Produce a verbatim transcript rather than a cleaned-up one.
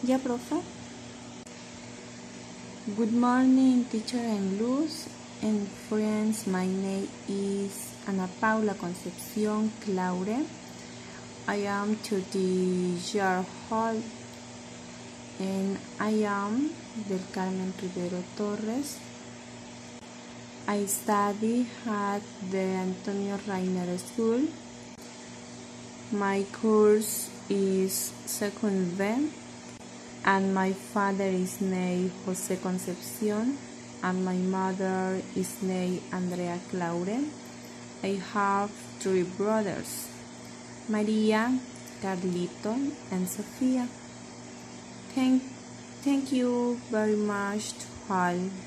Ya, profe. Good morning, teacher and Luz and friends. My name is Ana Paula Concepción Claure. I am thirty years old and I am del Carmen Rivero Torres. I study at the Antonio Reiner School. My course is second B. And my father is named Jose Concepcion, and my mother is named Andrea Claure. I have three brothers, Maria, Carlito, and Sofia. Thank, thank you very much to all.